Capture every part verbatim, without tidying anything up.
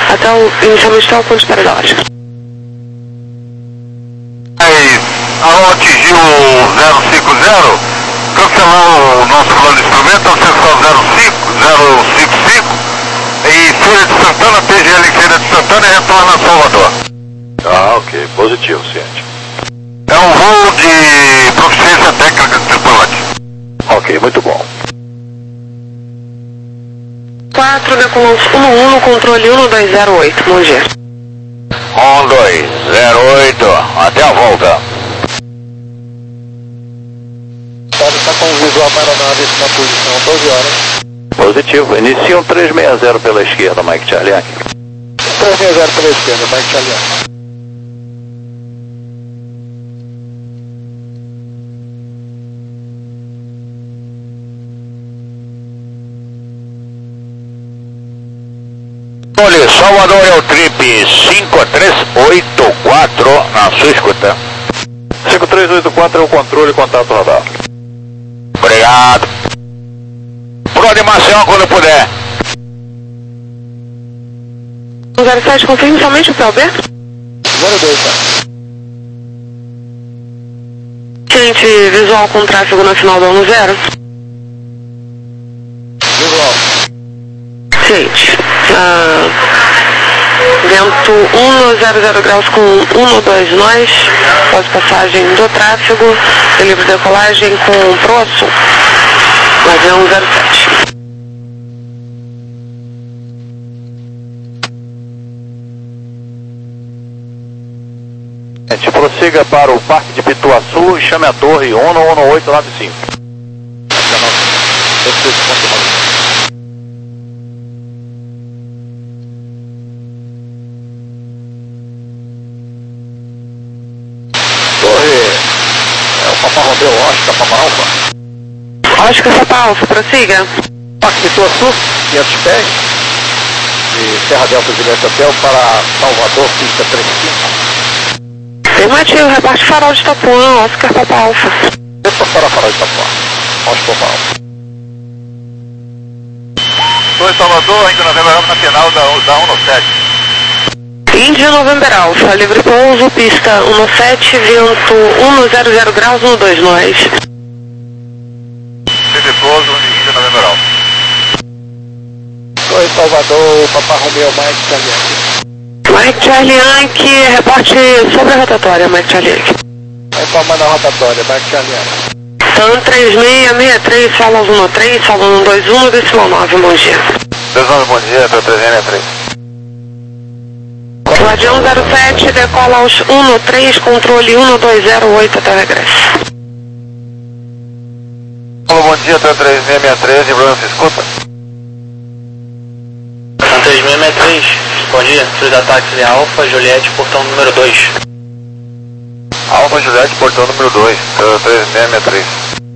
até o, inicialmente até o ponto de espera da Oscar. Aí, ao atingir o zero cinco zero, cancelar o nosso plano de instrumento, acessar zero cinco cinco e Feira de Santana, P G L em Feira de Santana e retorna a Salvador. Ah, ok, positivo, ciente. É um voo de proficiência técnica de tripulante. Ok, muito bom. quatro, decolou um um no controle um dois zero oito, bom dia. um dois zero oito, até a volta. Pode estar com o visual para a nave na posição doze horas. Positivo. Inicia um três seis zero pela esquerda, Mike Charlie Yankee. três seis zero pela esquerda, Mike Charlie Yankee. Olha, Salvador é o trip cinco três oito quatro, na sua escuta. cinco três oito quatro é o controle, contato radar. Obrigado. Por animação quando puder. zero sete, confirme somente o P B. zero dois, tá? Gente, visual com tráfego nacional do ano zero. Visual. Gente, ah, vento um zero zero graus com um dois nós, pós-passagem do tráfego, livre decolagem com prosso, avião zero sete. Gente, prossiga para o Parque de Pituaçu e chame a torre um um oito nove cinco. Papa Romeu, Oscar, Papa Alfa. Oscar, Papa Alfa, prossiga. Parque Pituaçu, quinhentos pés. De Serra Delta Juliette Hotel para Salvador, pista trinta e cinco. Afirmativo, reparte farol de Itapuã, Oscar, Papa Alfa. Depois para farol de Itapuã. Oscar, Papa Alfa. Estou em Salvador, ainda nós lembramos na final da, da um sete. Índia November Alfa, livre pouso, pista um sete, vento um zero zero graus, um dois nós. Livre pouso, Índia November Alfa. Estou em Salvador, Papa Romeu, Mike Charlie Yankee. Mike Charlie Yankee, reporte sobre a rotatória, Mike Charlie Yankee. Informando a rotatória, Mike Charlie Yankee. Tan três seis seis três, sala um três, sala um dois um, decimal nove, bom dia. Deus bom dia, T três seis três. Guardião zero sete, decola aos um três, controle um dois zero oito até o regresso. Alô, bom dia, T três seis seis três, e Bruno, se escuta? Tan três seis seis três, bom dia, filho da táxi Alfa, Juliette, portão número dois. Alfa Juliette, portão número dois, T três seis seis três.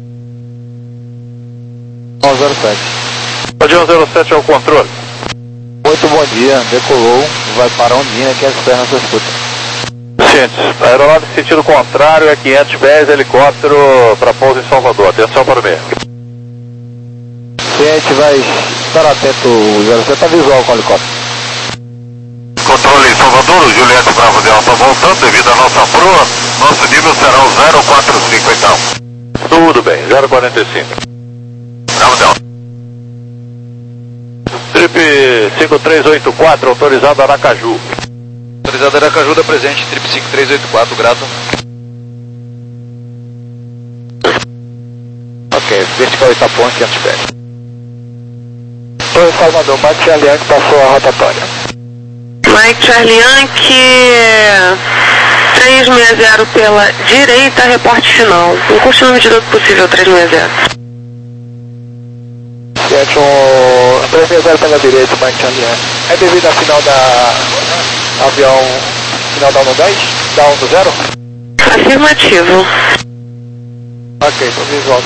um zero sete. Guardião zero sete é o controle. Muito bom dia, decolou, vai para Ondina, que é a na sua escuta. Cientes, aeronave em sentido contrário é quinhentos pés, helicóptero para pouso em Salvador. Atenção para o meio. Ciente, vai estar atento, o zero sete está visual com o helicóptero. Controle em Salvador, o Juliette Bravo de Alta voltando, devido à nossa proa, nosso nível será o zero quatro cinco então. Tudo bem, zero quarenta e cinco. Bravo Delta. Trip cinco três oito quatro, autorizado Aracaju. Autorizado Aracaju, da presente, trip cinco três oito quatro, grato. Ok, vertical Itapuã, quinhentos pés. Estou em Salvador, Mike Charlie Yankee passou a rotatória. Mike Charlie Yankee, três seis zero pela direita, reporte final. Um curso na medida do possível, três seis zero. Ciente, um três seis zero pela direita, Mike Charlie Yankee. É devido à final da avião, final da um dez? Da um zero? Afirmativo. Ok, estou visual.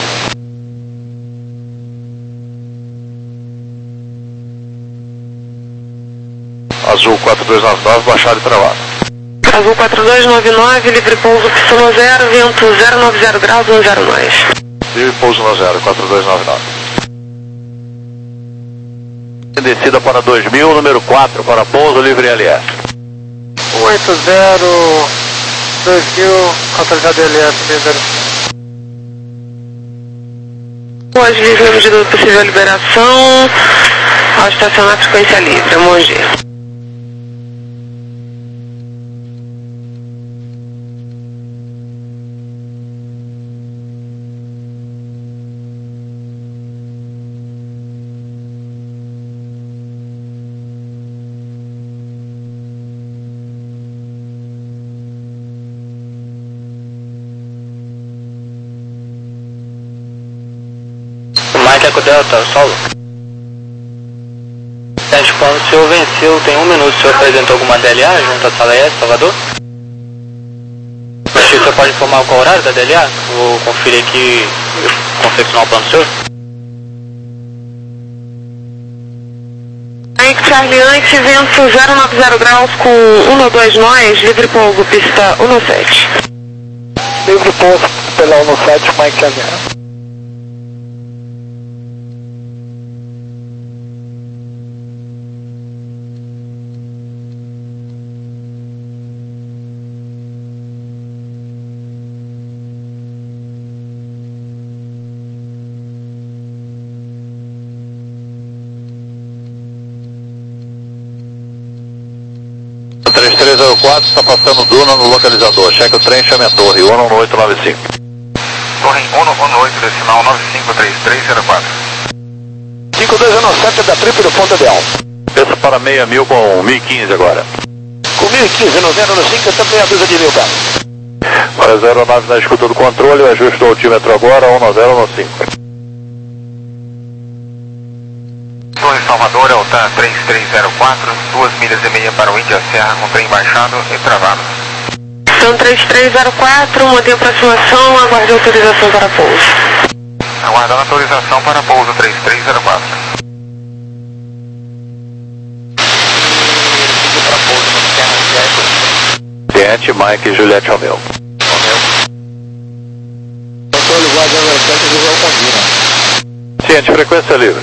Azul quatro dois nove nove, baixado e travado. Azul quatro dois nove nove, livre pouso, pista zero, vento zero nove zero graus, um zero nós. Livre pouso no zero, quatro dois nove nove. Descida para dois mil, número quatro, para pouso livre L S. oito zero, dois mil, autorizado L S, seis zero cinco. Pode livre na medida do possível a liberação, ao estacionar frequência livre, Mogi. Mike Eco Delta, solo. Teste quando o senhor venceu, tem um minuto, o senhor apresentou alguma D L A junto à sala S, Salvador? Acho que o senhor pode informar qual horário da D L A? Vou conferir aqui e confeccionar o plano do senhor. Mike Charlie Yankee, vento zero nove zero graus com um dois nós, livre pouso, pista um sete. Livre pouso pela um sete, Mike Charlie. três três zero quatro, está passando Duna no localizador. Cheque o trem, chame a torre, ONU um oito nove cinco. Torre ONU um oito, decimal nove cinco três três zero quatro. cinco dois zero sete da Trip do Ponta de Alfa. Desça para meia mil com mil e quinze agora. Com mil e quinze no zero cinco, também avisa de mil, cara. Para zero nove na escuta do controle, o ajuste do altímetro agora, um zero cinco. Torre Salvador, Altan três três zero quatro, duas milhas e meia para o Índia Serra, com trem baixado e travado. Então três três zero quatro, mantém aproximação, aguarde autorização para pouso. Aguardando autorização para pouso três três zero quatro. Ciente, Mike e Juliette Romeo. Controle voz zero sete, visão combina. Ciente, frequência livre.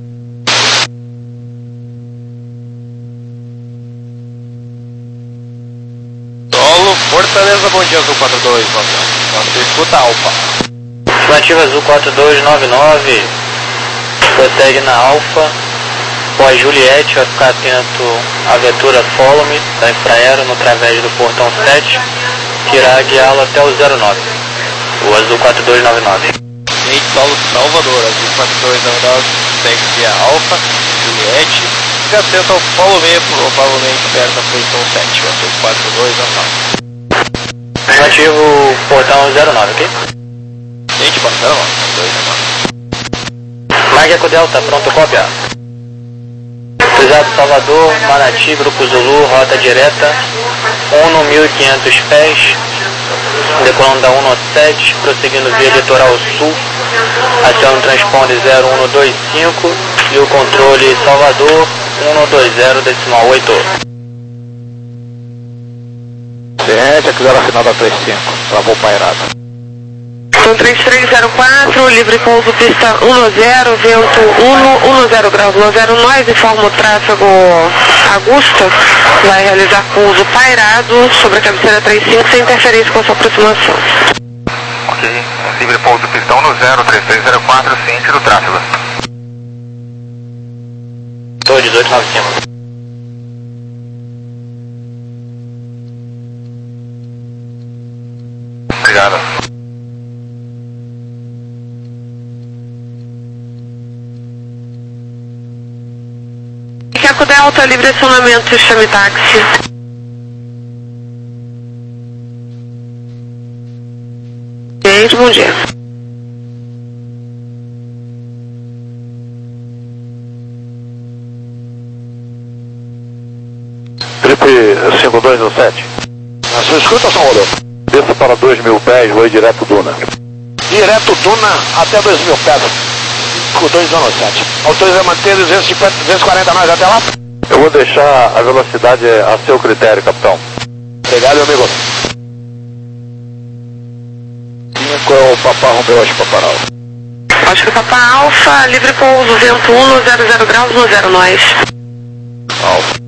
Fortaleza, bom dia, Azul quatro dois, você escuta Alfa. Estimativa Azul quatro dois nove nove, prosegue na Alfa, pós Juliette, vai ficar atento à viatura Follow Me, da Infraero, no través do portão sete, que irá guiá-lo até o zero nove, o Azul quatro dois nove nove. Gente, Paulo Salvador, Azul quatro dois nove nove, segue via Alfa, Juliette, fica atento ao Follow Me, provavelmente perto da posição sete, o Azul quatro dois nove nove. Ativo portão zero nove, ok? Gente, portão zero nove, dois nove nove. Mike Eco Delta, pronto, cópia. Cruzado Salvador, Manati, Grupo Zulu, rota direta, ONU mil e quinhentos pés, decolando da um sete, prosseguindo via litoral sul, aciona o transponder zero um dois cinco e o controle Salvador um dois zero, decimal oito. Ciente, aqui era a final da três cinco, travou pairada. Então três três zero quatro, livre pouso pista um zero, vento um zero graus um zero, nós informa o tráfego Augusta, vai realizar pouso pairado sobre a cabeceira três cinco sem interferência com a sua aproximação. Ok, livre pouso pista um zero, três três zero quatro, ciente do tráfego. Tô dezoito nove cinco. Obrigado. Eco Delta, livre acionamento, chame táxi. Gente, bom dia. Trip cinco dois um sete. A sua escuta, Salvador? Desça para dois mil pés, voo direto Duna. Direto Duna até dois mil pés. cinco dois zero sete. Autoriza a manter duzentos e cinquenta, duzentos e quarenta nós até lá? Eu vou deixar a velocidade a seu critério, capitão. Obrigado, amigo. cinco é o Papá Romeu, acho, Paparal. Pode ficar para Alfa, livre pouso, vento um no zero zero graus, no zero nós. Alfa.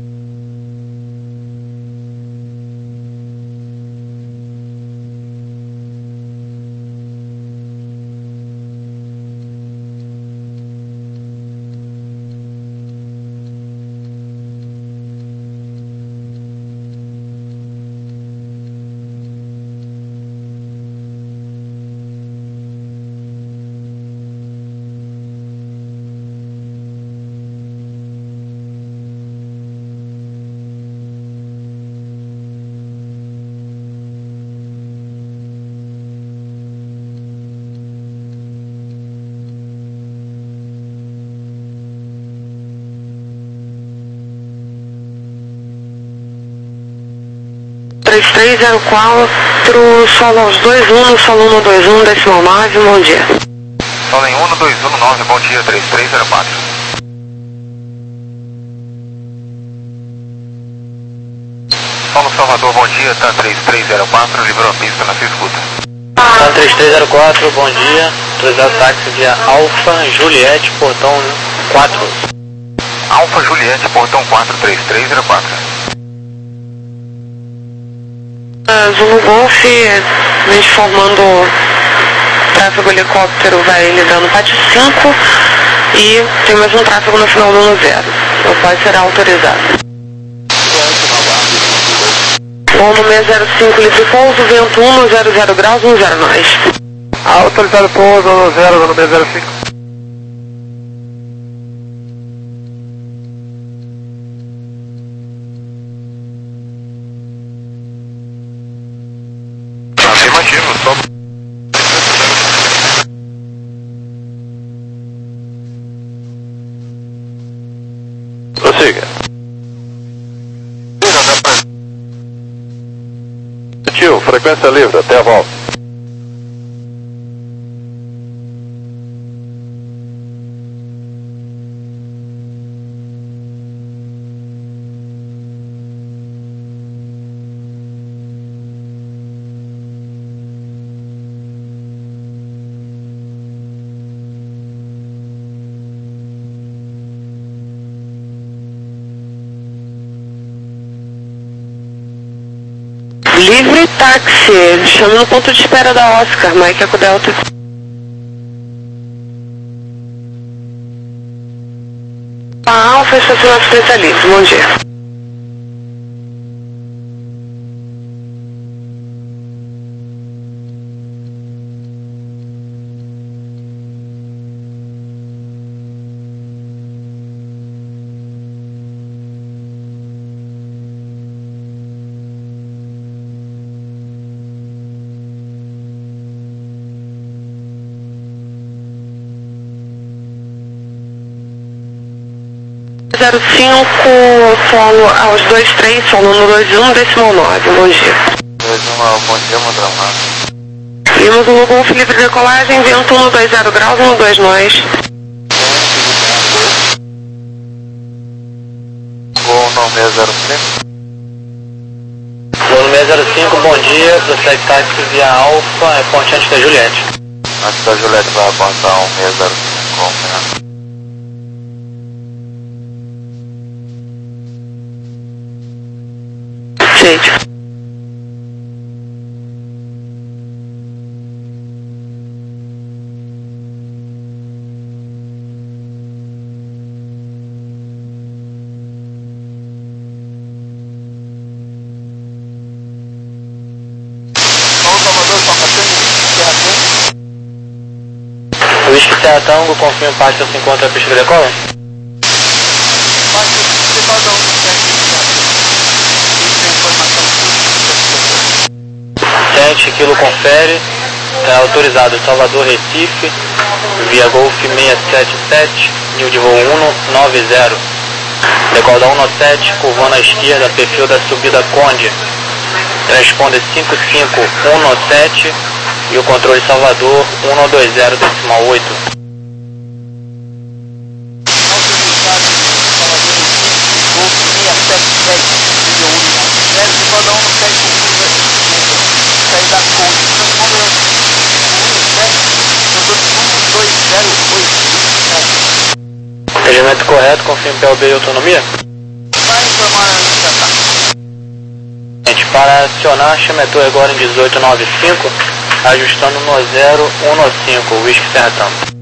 três três zero quatro, solo aos dois um, solo um no dois um, decimal nove, bom dia. Solo em um no dois um no nove, bom dia, três três zero quatro. Solo Salvador, bom dia, tá três três zero quatro, livrou a pista na sua escuta. Tá três três zero quatro, bom dia, autorizado táxi via Alfa, Juliette, portão quatro. Alfa Juliette, portão quatro, três três zero quatro. Zulu Golf, vem formando tráfego helicóptero, vai lidando P A T cinco e tem mais um tráfego no final do um zero, o qual será autorizado. Voo no seis zero cinco, livre pouso, vento um no zero zero graus, no zero nós. Autorizado pouso no zero no seis zero cinco. Afirmativo, só. Prossiga. Tio, frequência livre, até a volta. Livre táxi, chama no ponto de espera da Oscar, Mike Eco Delta. A Alfa, estacionamento especialista, bom dia. zero cinco, solo aos dois três, solo no dois um, decimal nove, bom dia. dois um, bom dia, Mondramar. Vimos o Golf livre de decolagem, vento um no dois zero graus, no dois nós. Voo no seis zero cinco. Voo no seis zero cinco, bom dia, prossegue táxi via Alfa, é ponte antes da Juliette. Antes da Juliette vai apontar um seis zero cinco, né? Gente. O Whisky Serra Tango, confirma pasta se encontra a pista de decola? Sente, quilo confere, é autorizado Salvador Recife, via Golf seiscentos e setenta e sete, nível de voo um nove zero. Decola da um sete, curvando à esquerda, perfil da subida Conde. Transponder cinco cinco um sete e o controle Salvador um dois zero decimal oito. Sair da Conde, transponder um sete, dois Correto, confirme P O B e autonomia. Vai informar A gente, para acionar, chametou agora em dezoito noventa e cinco, ajustando no zero um cinco, Whisky Serra Tango.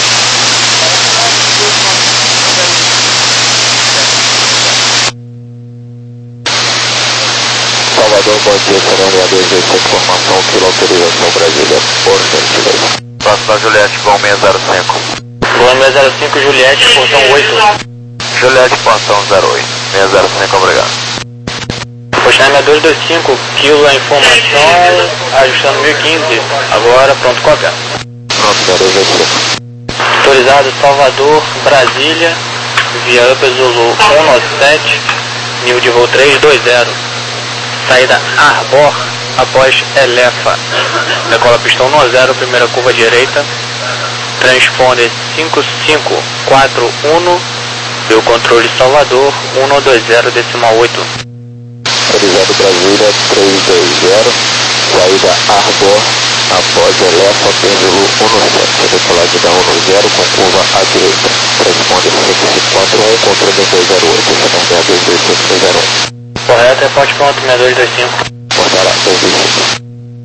Salvador, bom dia, Ceará dois oito, informação, quilo autorização Brasília, por gentileza. Próximo da Juliette, Gol seis zero cinco. Gol seis zero cinco, Juliette, portão oito. Juliette, portão zero oito, seis zero cinco, obrigado. Postame dois dois cinco, quilo a informação, ajustando mil e quinze, agora pronto, cópia. Pronto, dois dois cinco. Autorizado Salvador, Brasília, via Upper Zulu um sete, nível de voo três dois zero. Saída Arbor, após Elefa. Decola pistão um zero, primeira curva direita. Transponder cinco cinco quatro um, deu controle Salvador, um dois zero decimal oito. Autorizado Brasília, três dois zero, saída Arbor, após Elefa, pêndulo um sete, decolagem da um zero com curva à direita. Transponder cinco cinco quatro um, controle dois zero oito, seis dois dois cinco zero um. Correto, reporte pronto, seis dois dois cinco. Portará, dois dois cinco.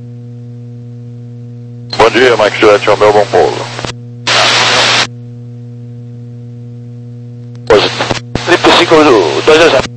Bom dia, Mike Juliette, é o meu bom pouso. Triple cinco, dois dois zero.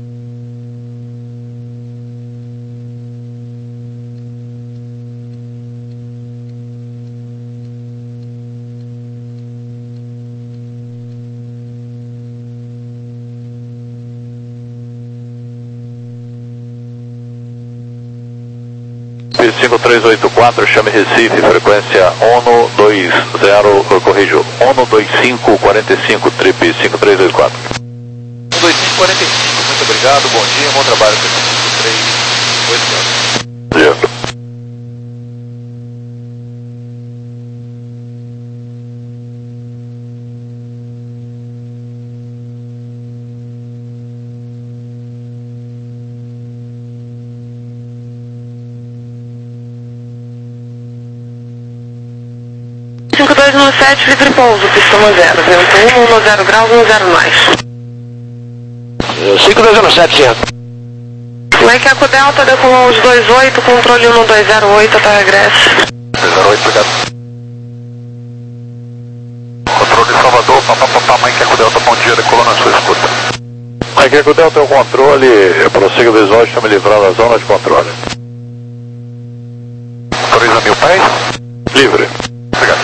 cinco três oito quatro, chame Recife, frequência ONU dois zero, corrijo, ONU dois cinco quatro cinco, trip cinco três oito quatro. um dois cinco quatro cinco, muito obrigado, bom dia, bom trabalho com esse cinco três oito quatro. Bom dia. cinco dois um sete, livre pouso, pistão zero, vento um, um zero graus, um zero mais. cinco dois um sete, certo. Mike Eco Delta, decolou os dois oito, controle um dois zero oito, até regresso. dois zero oito, obrigado. Controle Salvador, papapá, Mike Eco Delta, bom dia, decolou na sua escuta. Mike Eco Delta é o controle, prossiga visual, chame livrar da zona de controle. Autoriza mil pés? Livre. Obrigado.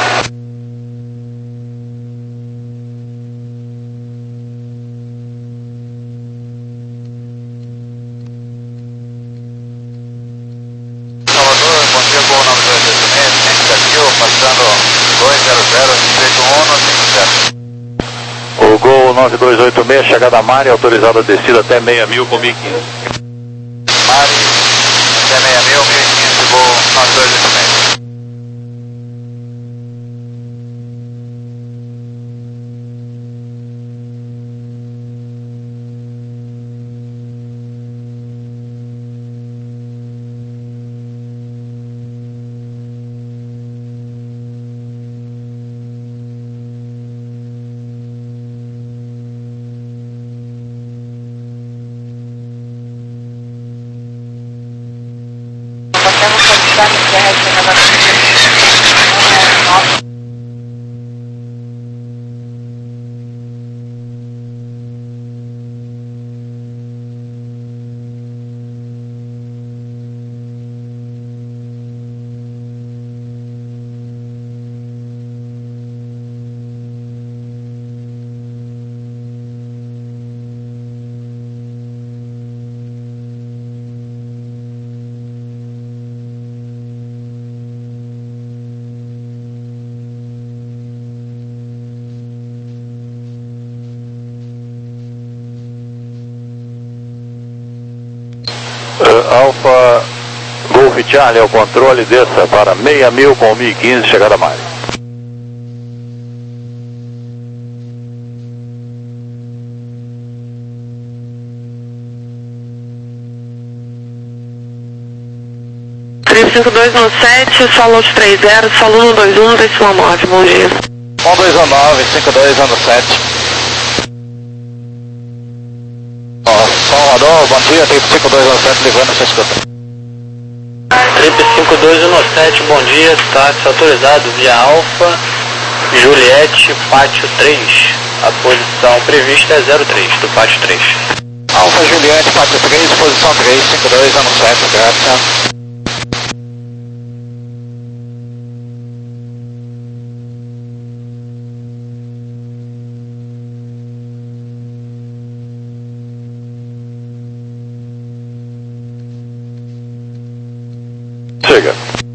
Salvador, bom dia, Gol nove dois oito seis, ciência aqui, passando dois zero zero, respeito um cinco zero. O Gol nove dois oito seis, chegada a Mari, autorizada a descida até seis mil com mil e quinze. Mari, até seis mil, mil e quinze, Gol nove dois oito seis. Uh, Alfa Golf Charlie ao controle, desça para seis mil com mil e quinze, chegada a Mari. cinco dois um sete, solo três zero, solo um dois um, decimal nove, bom dia. um dois um nove, cinco dois um sete. Salvador, bom dia, trip cinco dois um sete, ligando, você escuta. Trip cinco dois um sete, bom dia, táxi autorizado via Alfa, Juliette, pátio três. A posição prevista é zero três, do pátio três. Alfa Juliette, pátio três, posição três, cinco dois um sete, graças. Chega.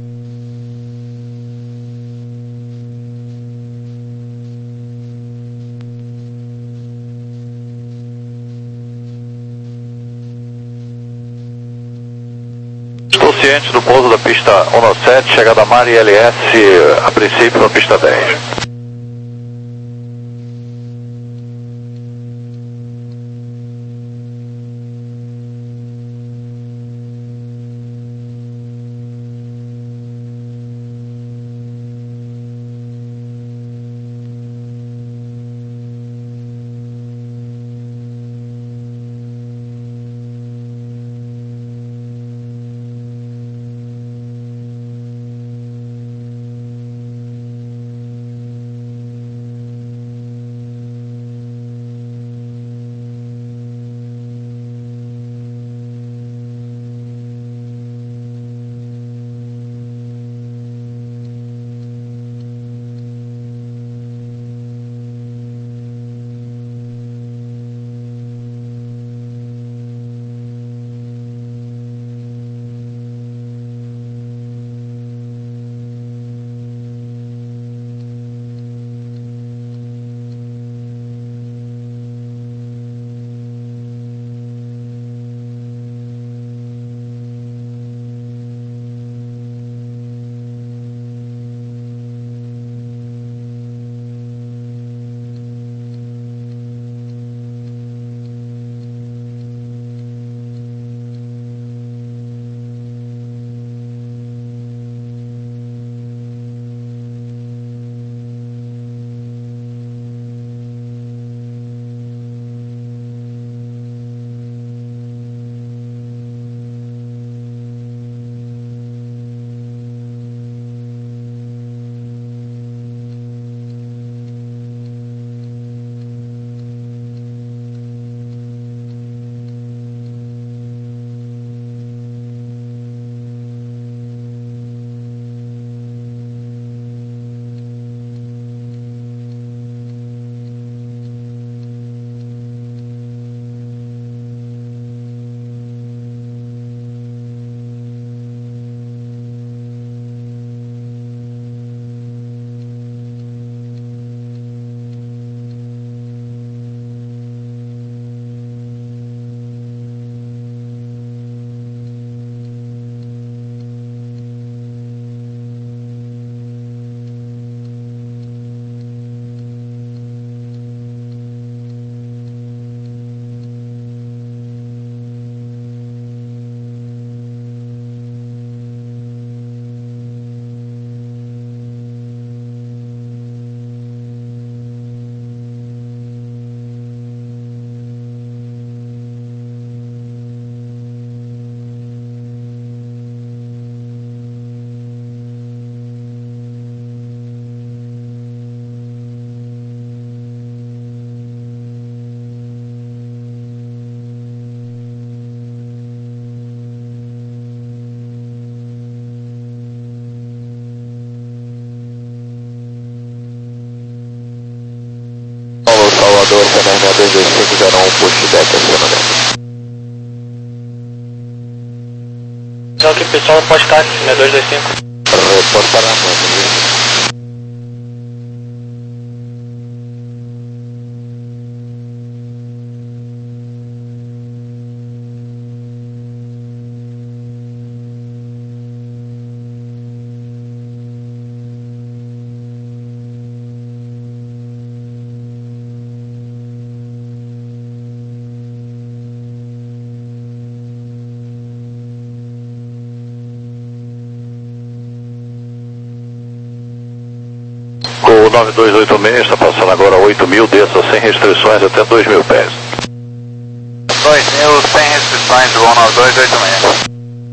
Estou ciente do pouso da pista um sete, chegada Mar e L S, a princípio na pista dez. Salvador, C N R dois dois cinco zero um, push deck, acionamento. Só que o pessoal pode estar acima, dois dois cinco. Reportar na mão, O nove dois oito seis está passando agora oito mil, desça sem restrições até dois mil pés. dois mil sem restrições. Lines um nove dois oito seis.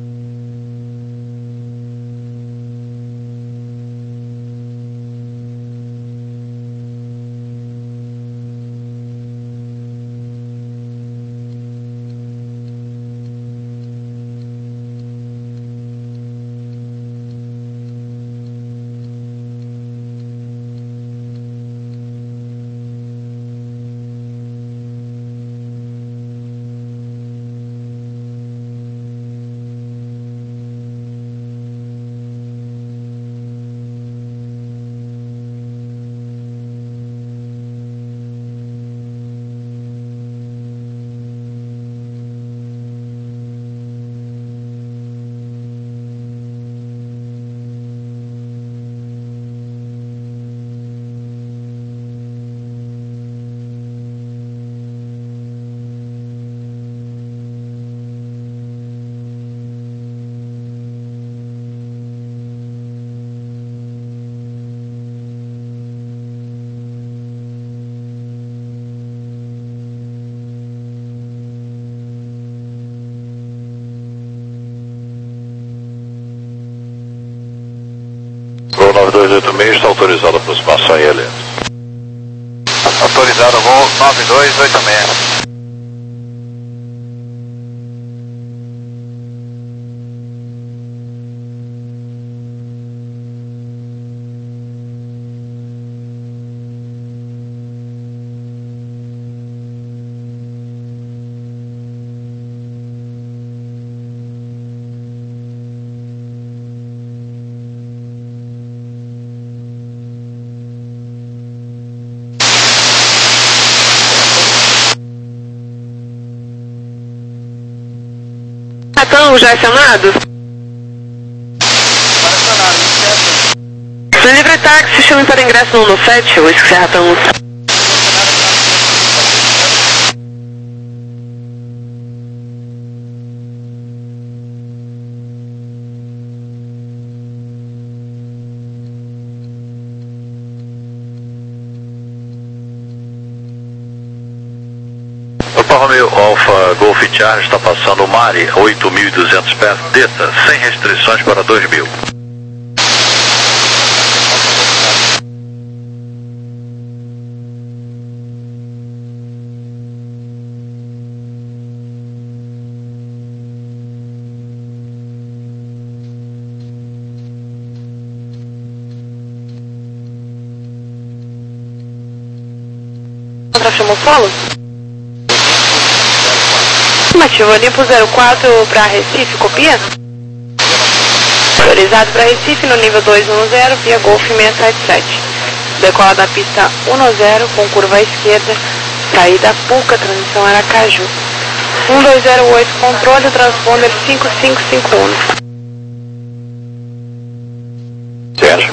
nove dois oito seis está autorizado a aproximação I L. Autorizado voo nove dois oito seis. Então, já acionado? No livre táxi, chame para ingresso no sete, o Serratão. Opa Romeo, Alfa Golf Charlie está passando o Mari, oito mil e duzentos pés, Delta, sem restrições para dois mil. Contra chamou solo? Afirmativo, limpo zero quatro para Recife, copia? Autorizado para Recife no nível dois um zero, via Golf seiscentos e setenta e sete. Decola da pista um zero com curva à esquerda, saída Puca, transição Aracaju. um dois zero oito, controle, transponder cinco cinco cinco um. Sérgio.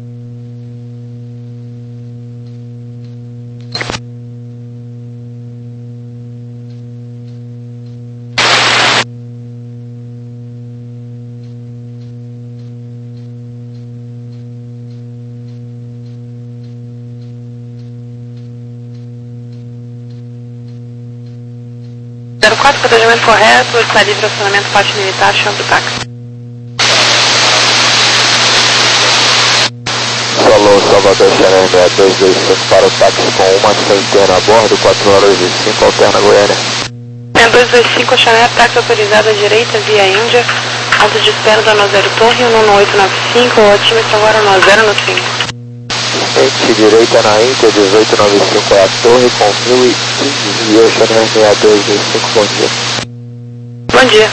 zero quatro, procedimento correto, está livre acionamento parte militar, chão do táxi. Solo Salvador Channel seis dois dois cinco para o táxi com uma centena a bordo, quatro horas e cinco, alterna Goiânia. seis dois dois cinco, Channel, táxi autorizado à direita, via Índia, alto de espera da Nozero Torre, um oito nove cinco, o otimista agora Nozero no cinco. Frente direita na Índia, dezoito noventa e cinco é a torre com mil e quinze via Channel seis dois dois cinco, bom dia. Bom dia.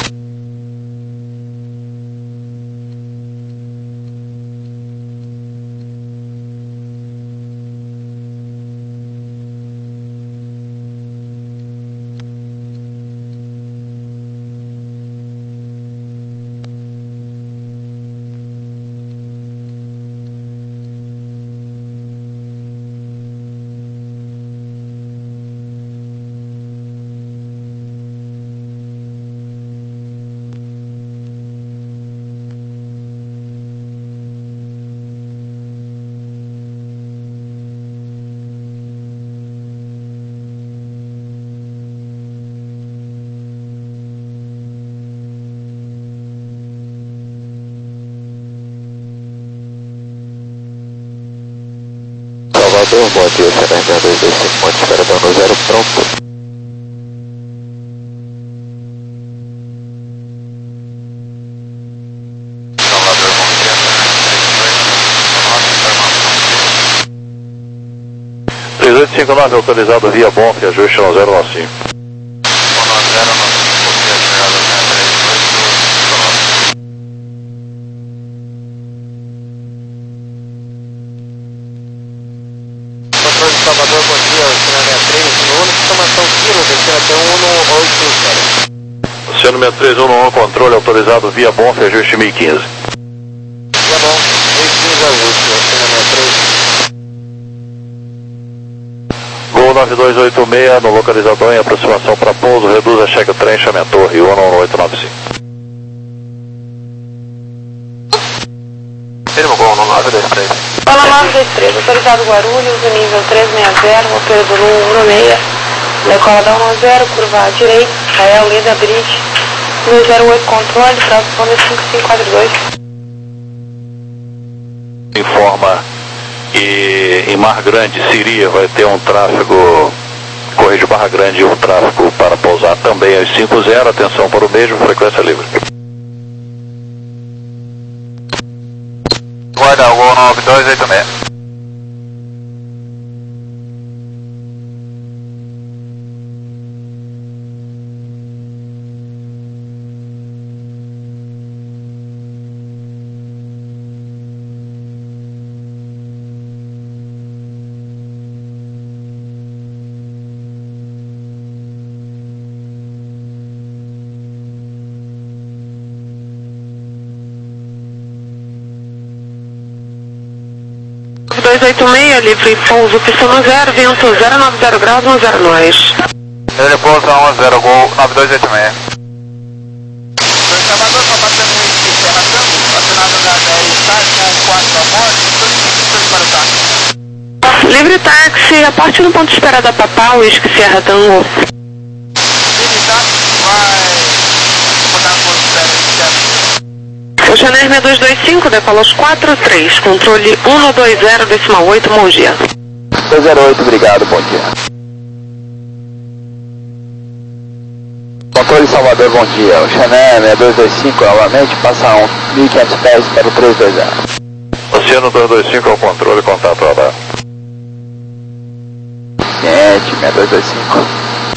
bom dia, Xané seis dois dois cinco, ponte espera da um zero, pronto. três oito cinco nove autorizado via Bonf, ajuste no zero nove cinco. Controle de Salvador, bom dia, Oceano sessenta e três, no Uno, informação Kilo, descendo até um um oito zero. Oceano sessenta e três um um, controle autorizado via Bonf, ajuste mil e quinze. Tá bom, mil e quinze Augusto, Oceano sessenta e três. Gol nove dois oito seis no localizador em aproximação para pouso, reduza cheque trem, chame a torre, um um oito nove cinco. Firma Gol nove dois três. Fala nove dois três, autorizado Guarulhos, o nível três seis zero, operador um seis, decola da um zero, curva à direita, Rael Lida Bridge, um zero oito controle, próximo cinco cinco quatro dois. Informa que em Mar Grande, Siria, vai ter um tráfego, Correio de Barra Grande, um tráfego para pousar também às cinco zero, atenção para o mesmo, frequência livre. Guarda, Gol nove dois oito seis. dois oito seis, livre pouso, pista no zero, vento zero nove zero graus, um zero nós. Ele pousa um zero, Gol nove dois oito seis. Salvador, só batendo um índice de Serra Tango, assinado na dez, com quatro da morte, tudo para o táxi. Livre táxi, a partir do ponto de espera da Papau, Whisky Serra Tango. Livre táxi, vai botar a força espera iniciativa. Oceano seis dois dois cinco, decola aos quatro três, controle um dois zero, decimal oito, Mogia. dois zero oito, obrigado, bom dia. Controle Salvador, bom dia. O Xané seis dois dois cinco, novamente, passa a mil e quinhentos pés para o três dois zero. Oceano dois dois cinco ao controle, contato radar. Ciente, seis dois dois cinco.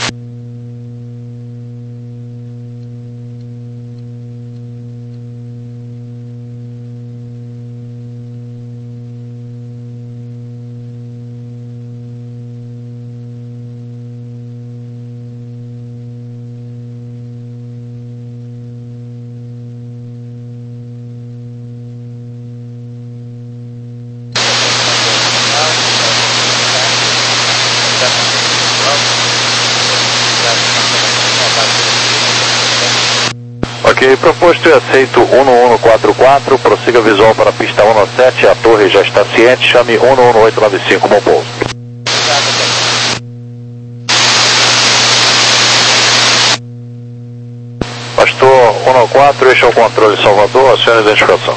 Ok, proposto e aceito um um quatro quatro, prossiga visual para a pista um sete, a torre já está ciente, chame um um oito nove cinco, bom pouso. Pastor um quatro, este é o controle Salvador, acione a identificação.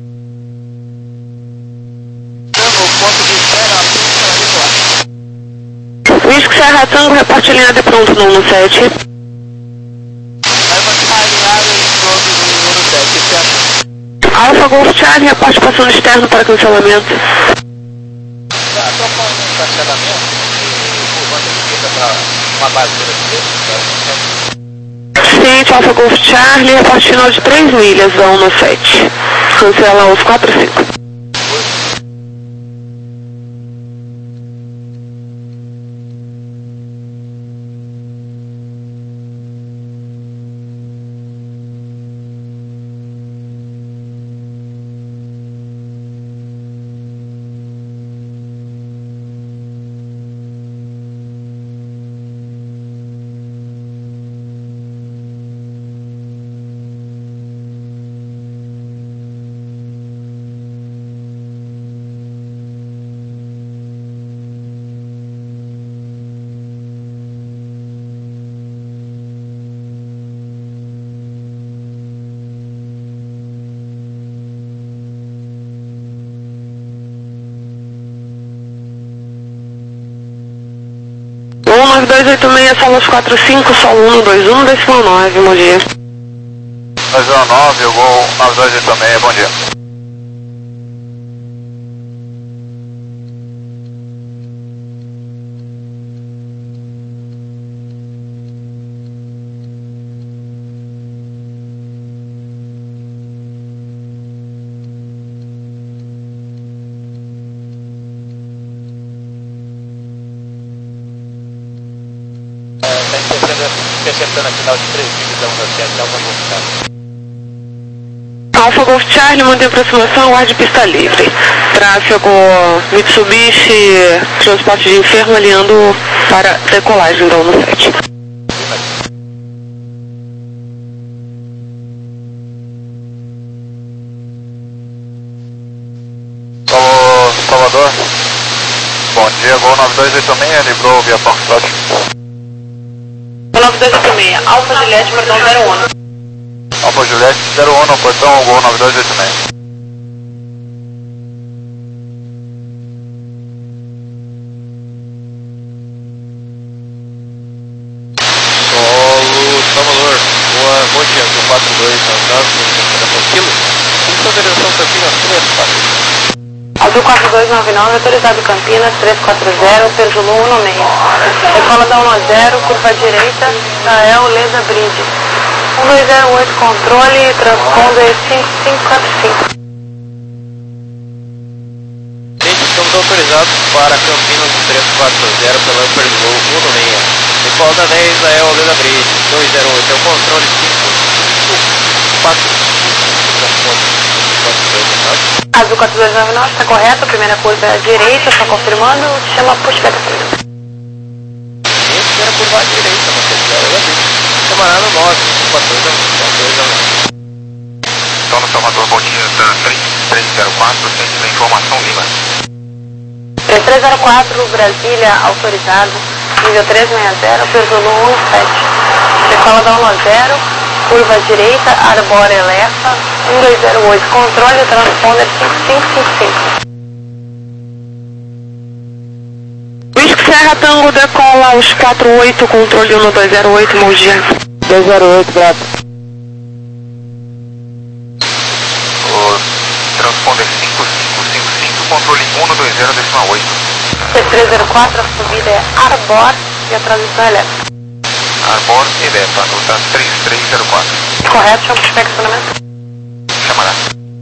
Whisky Serra Tango, reporte alinhado e pronto no um sete. Alfa Golf Charlie, reporte passando externo para cancelamento. Tá, tô com um cancelamento e por quanto fica para uma base de Ciente, Alfa Golf Charlie, reporte final de três milhas da um sete. Cancela os quatro cinco. dois oito seis, Solos quatro cinco, Solo um dois um, decimal nove, bom dia. dois um nove, o Gol nove dois oito seis, bom dia. Interceptando a final de três divisão da sete, Alfa Golf Charlie. Alfa Golf Charlie, mantém aproximação, guarde pista livre. Tráfego Mitsubishi, transporte de enfermo alinhando para decolagem da um sete. Alô, Salvador. Bom dia, Gol nove dois oito seis, livrou via Foxtrot. nove dois oito seis, Alfa Juliette, portão zero um. Alfa Juliette, zero um no portão, Gol nove dois oito seis. Solo Salvador, boa, bom dia, do quatro dois nove nove, tranquilo. Autorização Campinas três quatro. Azul quatro dois nove nove, autorizado Campinas três quatro zero, Perzulu um seis. Decola da um zero, curva direita, Rael Leda Bridge. um dois zero oito, controle, transponder cinco cinco quatro cinco. Gente, estamos autorizados para Campinas três quatro zero pela Perzulu um seis. Decola da dez, Rael Leda Bridge, dois zero oito, é o controle cinco cinco quatro cinco, transponder. Azul quatro dois nove nove, está correto, primeira curva é à direita, só confirmando, chama pushback. Primeira curva à direita, não sei se é camarada nove, quatro dois nove. Então no Salvador, bom dia, três três zero quatro, centro da informação Lima. três três zero quatro, Brasília, autorizado, nível três seis zero, Perzulu um sete. Decola da um zero, curva direita, Arbor Elefa, um dois zero oito, controle, transponder cinco cinco cinco cinco. Whisky Serra Tango decola os quatro oito, controle um dois zero oito, bom dia. dois zero oito, grato. O transponder cinco cinco cinco cinco, controle um dois zero decimal oito. três três zero quatro, a subida é Arbor e a transição é elétrica. Arbor Elefa, nota três três zero quatro. Correto, chama pushback estacionamento. Chamará.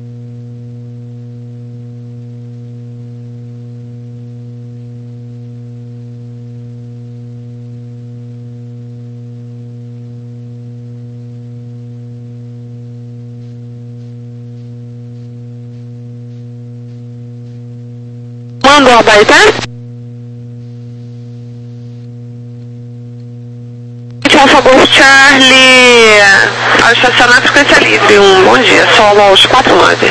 Manda o abaí, tá? Alfa Golf Charlie, ao estacionar frequência livre, um bom dia, solo aos quatro nove.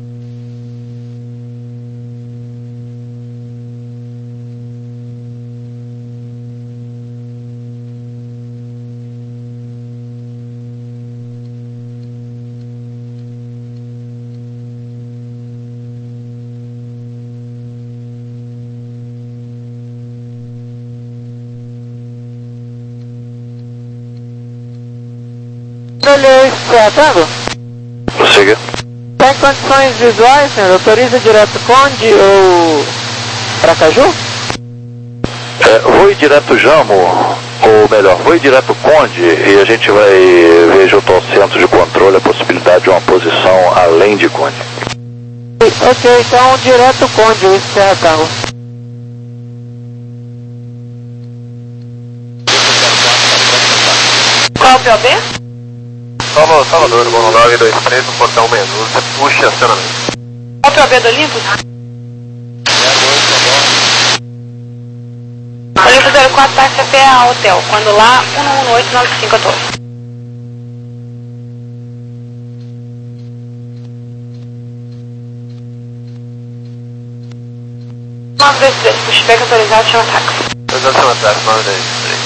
Tango? Prossiga. Tem condições visuais, senhor? Autoriza direto Conde ou Pracaju? É, vou ir direto Jamo, ou melhor, vou ir direto Conde e a gente vai ver junto ao centro de controle a possibilidade de uma posição além de Conde. Ok, então direto Conde, o Serra Tango. Qual é o P O B? Salvador, Salvador, Gol nove dois três, no portão Menusa, puxa acionamento. Qual é o P O B do Olympus? Olympus zero quatro, táxi até a hotel, quando lá, um um oito nove cinco, eu tô. nove dois três, pushback autorizado, chama táxi. dois dois três, nove dois três.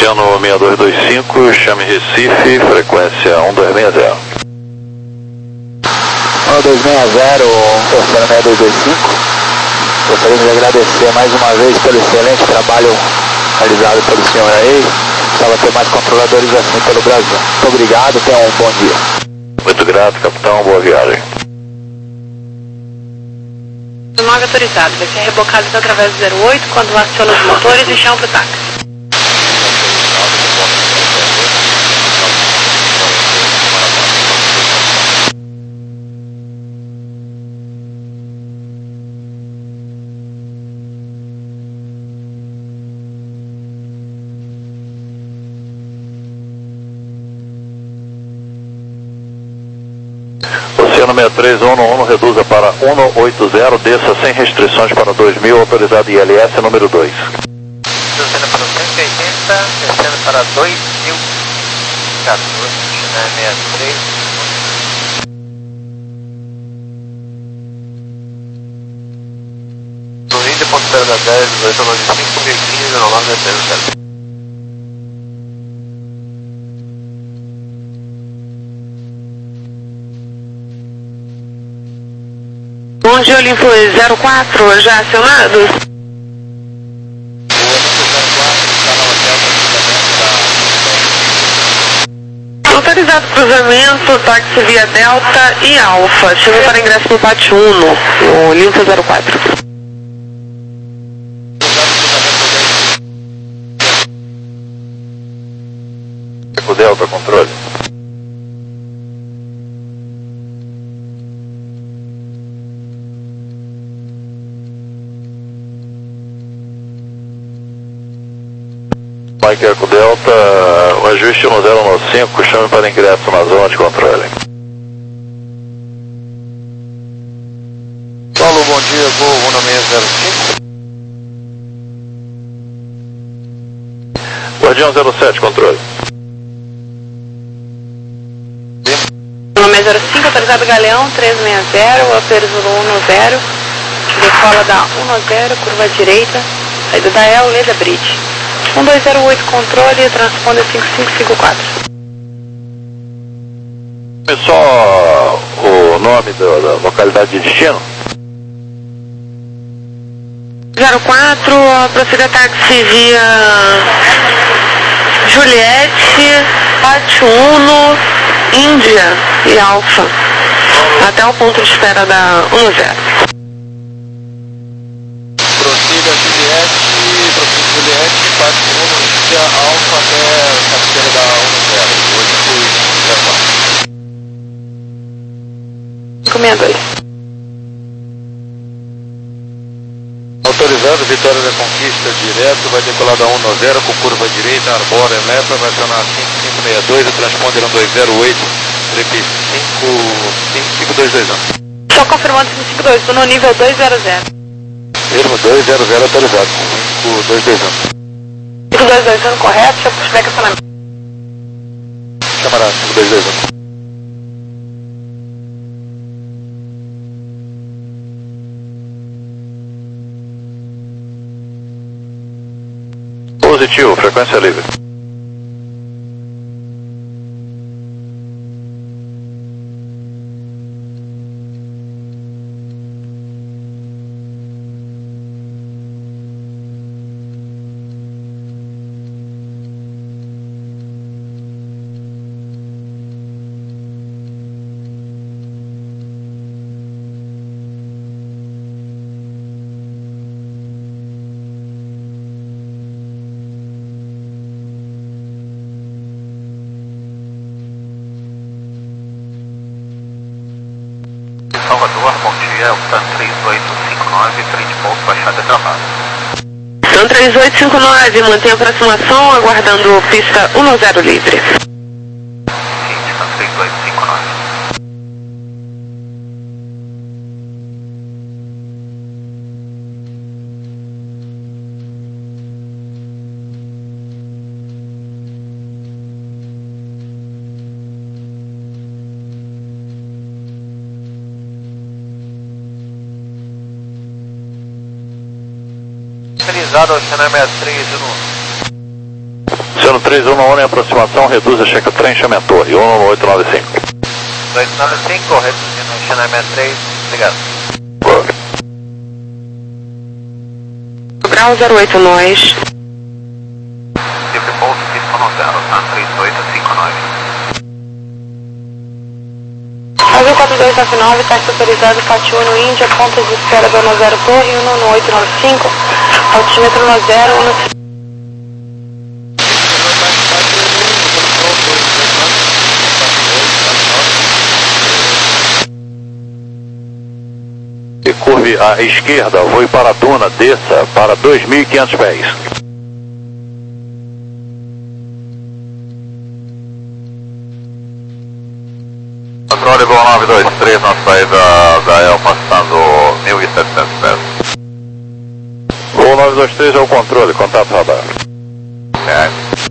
Oceano seis dois dois cinco, chame Recife, frequência um dois seis zero. um dois seis zero, Oceano seis dois dois cinco. Gostaria de agradecer mais uma vez pelo excelente trabalho realizado pelo senhor aí. Precisava ter mais controladores assim pelo Brasil. Muito obrigado, tenha um bom dia. Muito grato, capitão, boa viagem. nove autorizado, vai ser rebocado então através do zero oito quando aciona os motores e chama para o táxi. Oceano seis três um um, reduza para um oito zero, desça sem restrições para dois mil, autorizado I L S número dois. Descendo para cento e oitenta, descendo para dois mil e quatorze, China seis três. No índio, ponto zero dez, dezoito nove cinco, mil e quinze, nove zero zero. Bom dia, Olimpo zero quatro, já acionado? Autorizado cruzamento, táxi via Delta e Alfa. Chama para ingresso no pátio Uno, o Olimpo zero quatro. O Delta, controle. Mike Eco Delta, o ajuste no zero nove cinco, chame para ingresso na zona de controle. Paulo, bom dia, Gol um seis zero cinco. Guardião zero sete, controle. Nome zero cinco, autorizado Galeão três seis zero, Alpeiro Zulu um zero, decola da um zero, curva à direita, saída da El, Leda Bridge. um dois zero oito, controle, transponder cinco cinco cinco quatro. É só o nome do, da localidade de destino? zero quatro, proceda táxi via Juliette, Pátio Uno, Índia e Alfa, até o ponto de espera da um zero. Prossiga Juliette, prossiga Juliette, Pátio Uno, Índia, Alfa até a cabeceira da um zero, oito zero quatro. cinco seis dois. Autorizado, Vitória da Conquista direto, vai decolar da um zero com curva direita, arbora, eleva, vai acionar cinco cinco seis dois, o transponder um dois zero oito, repito, cinco dois dois um. Só confirmando cinco dois, estou no nível dois zero zero. Termo dois zero zero autorizado, cinco dois dois um. cinco dois dois um correto, deixa eu puxar aqui a sua. Camarada, cinco dois dois um. Positivo, frequência livre. Salvador, bom dia, o TAN três oito cinco nove, frente pouso, baixada travada. TAN três oito cinco nove, mantém a aproximação, aguardando pista um zero livre. Sim, TAN três oito cinco nove. Autorizado, Oceano seis três um. Oceano Destino três um um em aproximação, reduz a checa trem, chame a torre, um um oito nove cinco. oito nove cinco, reduzindo o enxinamento três, obrigado. Grau zero oito nós. Livre pouso, pista um zero, tá? três oito cinco nove. Azul quatro dois nove nove, taxa autorizado, Fat Uno Índia, ponta de espera do um zero Torre, um um oito nove cinco, altímetro um zero, um Curve à esquerda, voe para a duna, desça para dois mil e quinhentos pés. Controle Voo nove dois três na saída da El passando mil e setecentos pés. Voo nove dois três é o controle, contato radar. É.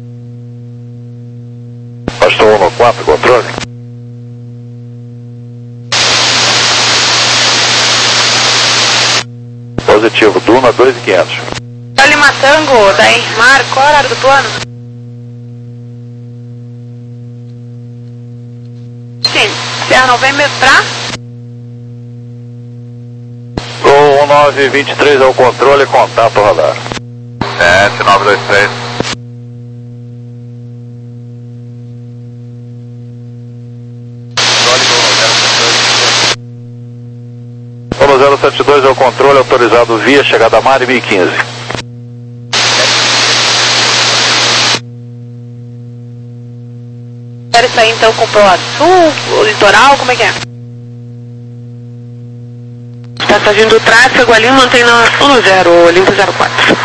Pastor um quatro, controle. Positivo, Duna dois mil e quinhentos. Lima Tango, da Mar, qual é o horário do plano? Sim, Serra Novembro pra? Gol um nove dois três ao controle, contato radar. sete nove dois três. Polo zero sete dois é o controle, autorizado via chegada a mar mil e quinze. Quero sair então com o Pro Sul, o litoral, como é que é? Tá vindo o tráfego ali, mantém na um zero, limpo zero quatro.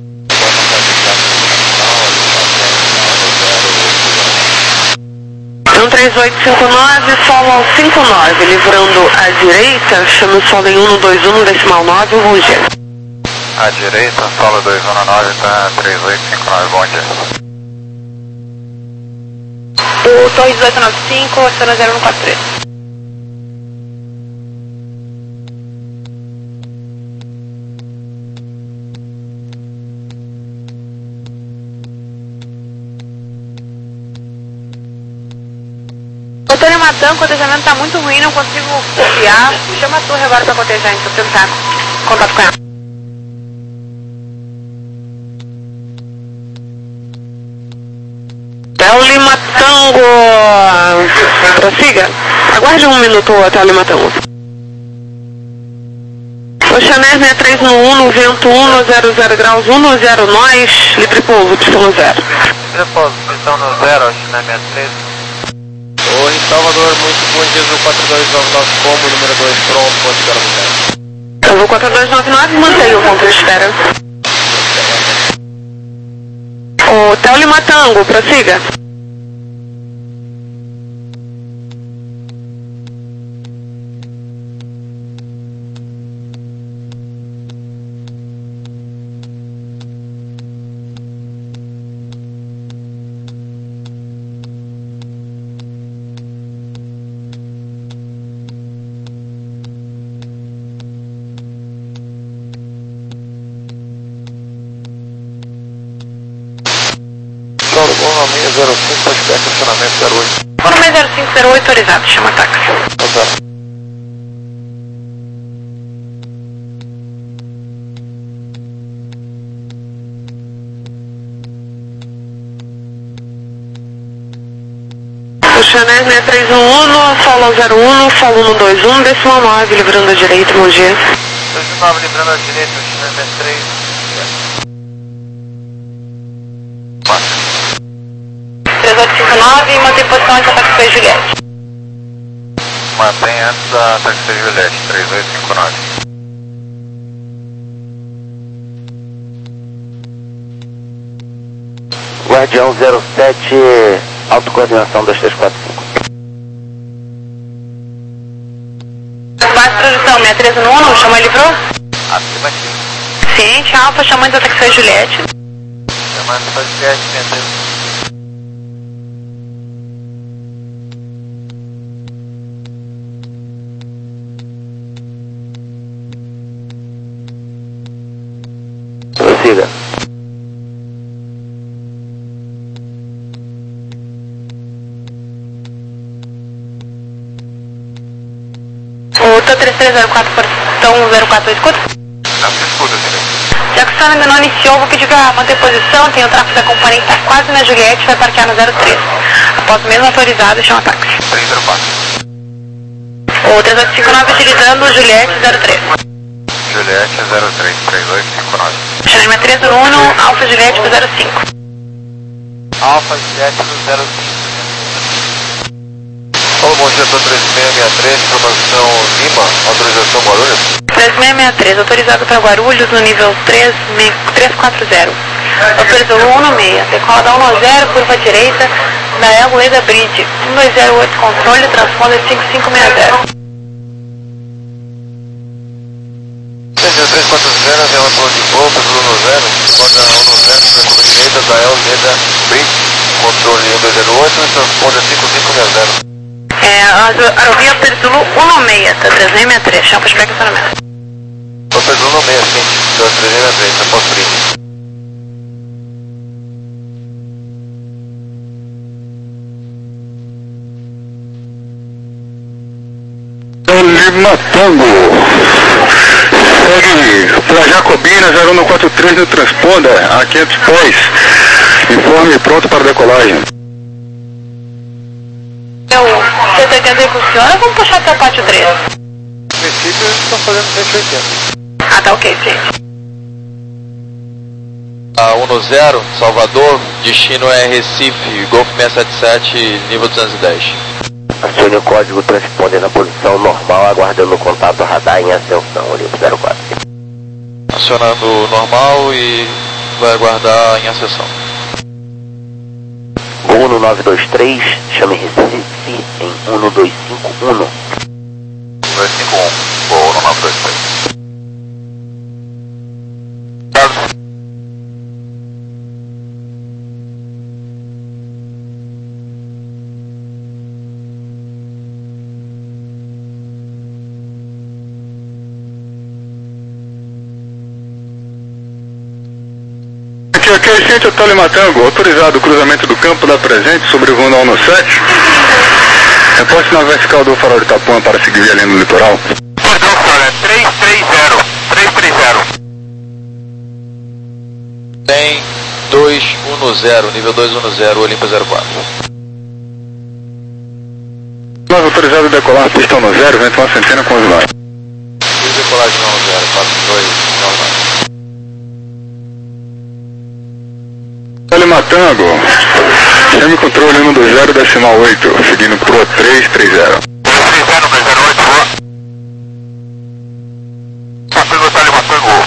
um três oito cinco nove, solo ao cinco nove, livrando à direita, chama o solo em um dois um, decimal nove, bom dia. À direita, solo dois um nove, tá três oito cinco nove, bom dia. O Torre dezoito nove cinco, Oceano zero um quatro três. Doutor Matão, o cotejamento está muito ruim, não consigo confiar. Chama a torre agora para cotejar, então tentar contato com ela. Hotel Lima Tango. Prossiga. Aguarde um minuto, Hotel Lima Tango. Oceaner seis três um um, vento um, zero zero graus, um zero nós, livre pouso, pistão zero. Livre pouso, pistão no zero, Oceaner três. Oi, Salvador, muito bom dia, Azul quatro dois nove nove, como número dois, pronto, pode chegar no zero. Azul quatro dois nove nove, mantenha o ponto de espera. Hotel Lima Tango, prossiga. Controle seis zero cinco, aspecto estacionamento zero oito. Foro seis zero cinco zero oito, autorizado, chama táxi. Autorizado. Oceaner seis três um um, solo zero um, solo um dois um, decimal nove, livrando à direita, bom dia. dois nove, livrando à direita, Oceaner três. três oito cinco nove, mantém posição antes da taxi Juliette. Mantém antes da taxi Juliette, três oito cinco nove. Guardião zero sete, autocoordenação dois três quatro cinco. Base de produção seis três um um, chama livrou? Afirmativo. Ciente, Alfa, chamando da taxi Juliette. Chamando para Juliette, seis três. Prossiga. três três zero quatro, portão zero quatro, escuta? Não se escuta, Tenente. Já que o senhor ainda não iniciou, vou pedir para manter posição, tem o tráfego da companhia que está quase na Juliette, vai parquear no zero três. Após mesmo autorizado, chama táxi. três zero quatro. O três oito cinco nove utilizando o Juliette zero três. Juliette zero três, três oito cinco nove. Chama três zero um, Alfa Juliette pro zero cinco. Alfa Juliette no zero cinco. Paulo, bom dia, três seis seis três, informação Lima, autorização Guarulhos. três seis seis três, autorizado para Guarulhos no nível três quatro zero. Autorizou um um seis, decola da um zero, curva direita, da Elgo Leda Bridge, um dois zero oito, controle, transponder cinco cinco seis zero. três quatro zero, relação de voo, pelo um zero, decola da um zero, curva direita, da Elgo Leda Bridge, controle um dois zero oito, transponder cinco cinco seis zero. É, a aerovia Perzulu um seis, tá três seis seis três, chama para explicar estacionamento. O Perzulu um seis, sim, da três seis seis três, após brinde. Lima Tango, segue para Jacobina zero um quatro três no transponder a quinhentos pés, informe pronto para decolagem. Você tá entendendo que funciona? Vamos puxar até o pátio três. No princípio eles estão fazendo cento e oitenta. Ah, tá ok, gente. A um zero, Salvador, destino é Recife, Golf seis sete sete, nível duzentos e dez. Acione o código transponder na posição normal, aguardando o contato radar em ascensão, Olimpo zero quatro. Acionando normal e vai aguardar em ascensão. Voo no nove dois três, chame Recife em um dois cinco um. dois cinco um, voo no nove dois três. Aqui é Vicente Otávio Matango, autorizado o cruzamento do campo da presente sobre o voo da um sete. Reposte na vertical do farol de Itapuã para seguir ali no litoral. Perdão, senhor, é três três zero, três três zero. Tem dois um zero, nível dois um zero, Olimpo zero quatro. Nós autorizado a decolar, pista um zero, vento uma centena com os lados. E decolagem um zero, quatro dois, normal. Lima Tango, chame controle um dois zero decimal oito, seguindo pro três três zero. três zero, dois zero oito, voa. Passando o Lima Tango.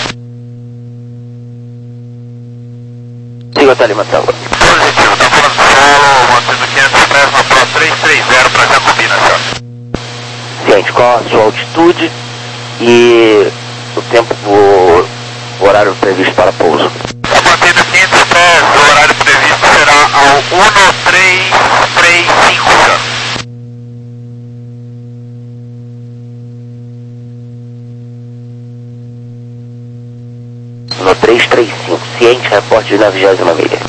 Siga o Lima Tango. Positivo, tá falando solo, mantendo quinhentos pés no Pro três três zero para Jacobina, senhor. Ciente, qual a sua altitude e o tempo, o horário previsto para pouso? Tá mantendo quinhentos pés, o horário previsto será ao um três três cinco, senhor. No três três cinco, ciente, reporte na vigésima milha.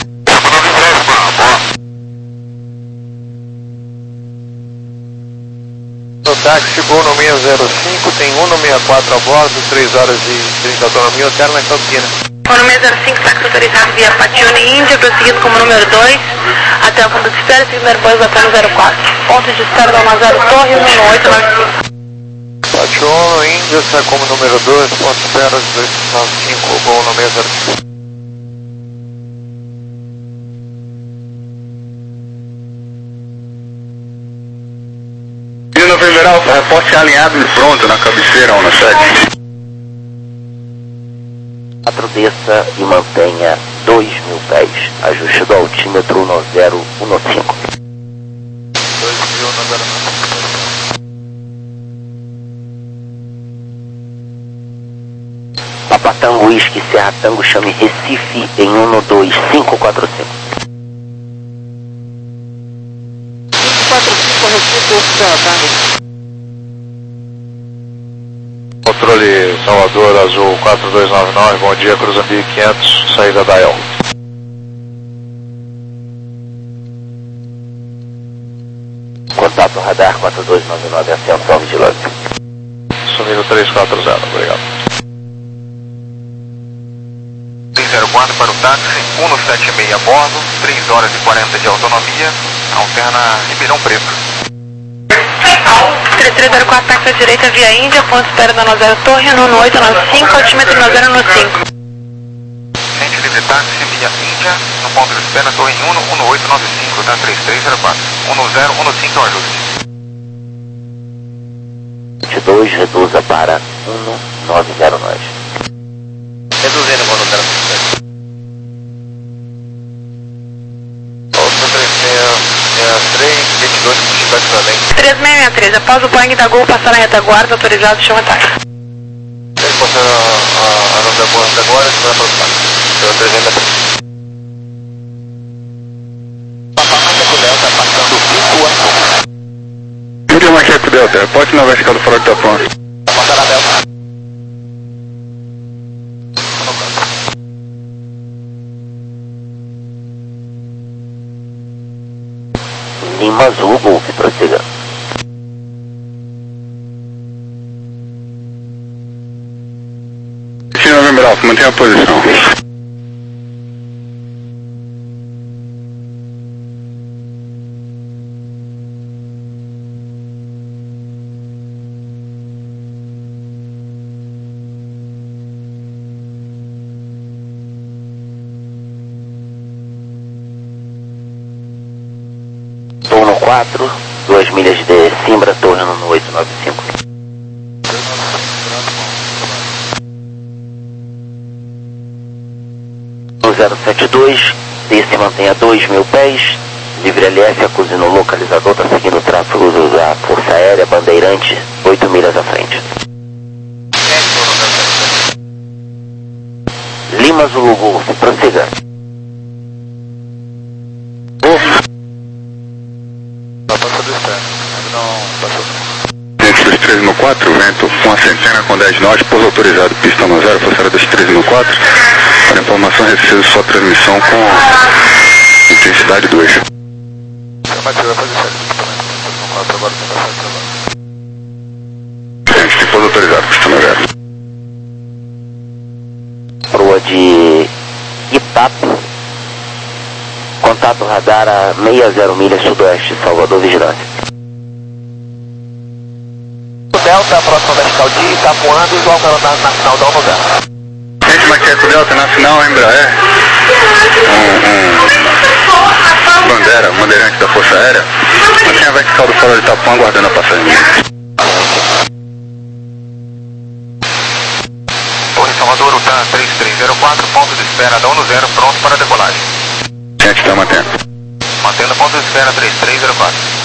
No táxi, voo no seis zero cinco, tem um seis quatro a bordo, três horas e trinta autonomia, hotel na Campina. O número zero cinco, táxi autorizado via Patione Índia, prosseguindo como número dois, até o fundo de espera, seguindo Airbus até no zero quatro. Ponto de espera da uma zero Torre, um oito nove cinco. Patione Índia, sai como número dois, ponto de espera dois nove cinco, voo no seis zero cinco. Novembro Alfa, reporte alinhado e pronto na cabeceira um sete. quatro desça e mantenha dois mil pés. Ajuste do altímetro um zero um cinco. dois mil no zero nove. Papa Tango Whisky Serra Tango, chame Recife em um dois cinco quatro cinco. cinco quatro cinco, Recife, Serra Tango. Controle Salvador Azul quatro dois nove nove, bom dia, cruza mil e quinhentos, saída da El. Contato radar quatro dois nove nove, ascensão vigilância. nosso nível três quatro zero, obrigado. três zero quatro para o táxi, um no sete seis a bordo, três horas e quarenta de autonomia, alterna Ribeirão Preto. três três zero quatro, táxi à direita via Índia, ponto espera da nove zero Torre, no oito nove cinco, altímetro nove zero nove cinco. Gente livre táxi via Índia, no ponto de espera Torre um, um oito nove cinco, tá? três três zero quatro, um zero um cinco, ajuste. dois reduza para um nove zero nove. Reduzindo o um zero cinco. Outra três seis seis três, vinte e dois, Chibete para dentro. três seis seis três, após o Boeing da Gol passar na retaguarda, autorizado, chama táxi. Ele passou a nove da borda agora, você vai aproximar. Pela três seis seis três. Macaco Delta passando cinco a Índia Macaco Delta, reporte na vertical do Farol de Itapuã. Passar a Delta. Lima Azul, Golf, prossiga. Sim, November Alpha, mantenha a posição. Turno quatro, duas milhas de Simbra, torre no oito nove cinco. zero sete dois, D se mantém a dois mil pés, livre L F, acuse no localizador, está seguindo o tráfego da Força Aérea Bandeirante, oito milhas à frente. Lima Zulu Golf, prossiga. Gente dos três mil quatro, vento com a centena com dez nós, pouso autorizado, pista no zero, Força Aérea dos três mil quatro. Para informação, recebo sua transmissão com intensidade dois. Gente, pouso autorizado, pista no zero. Proa de Itapu, contato radar a sessenta milhas sudoeste, Salvador, vigilância. Delta, próxima vertical de Itapuã, visual na nacional da um zero. Gente, Macaco Delta, nacional, Embraer. Um, um, bandeira, bandeirante da Força Aérea. Mantenha a vertical do Farol de Itapuã, aguardando a passagem. Torre Salvador, U T A três três zero quatro, ponto de espera da um zero, pronto para decolagem. Gente, está mantendo. Mantendo ponto de espera três três zero quatro.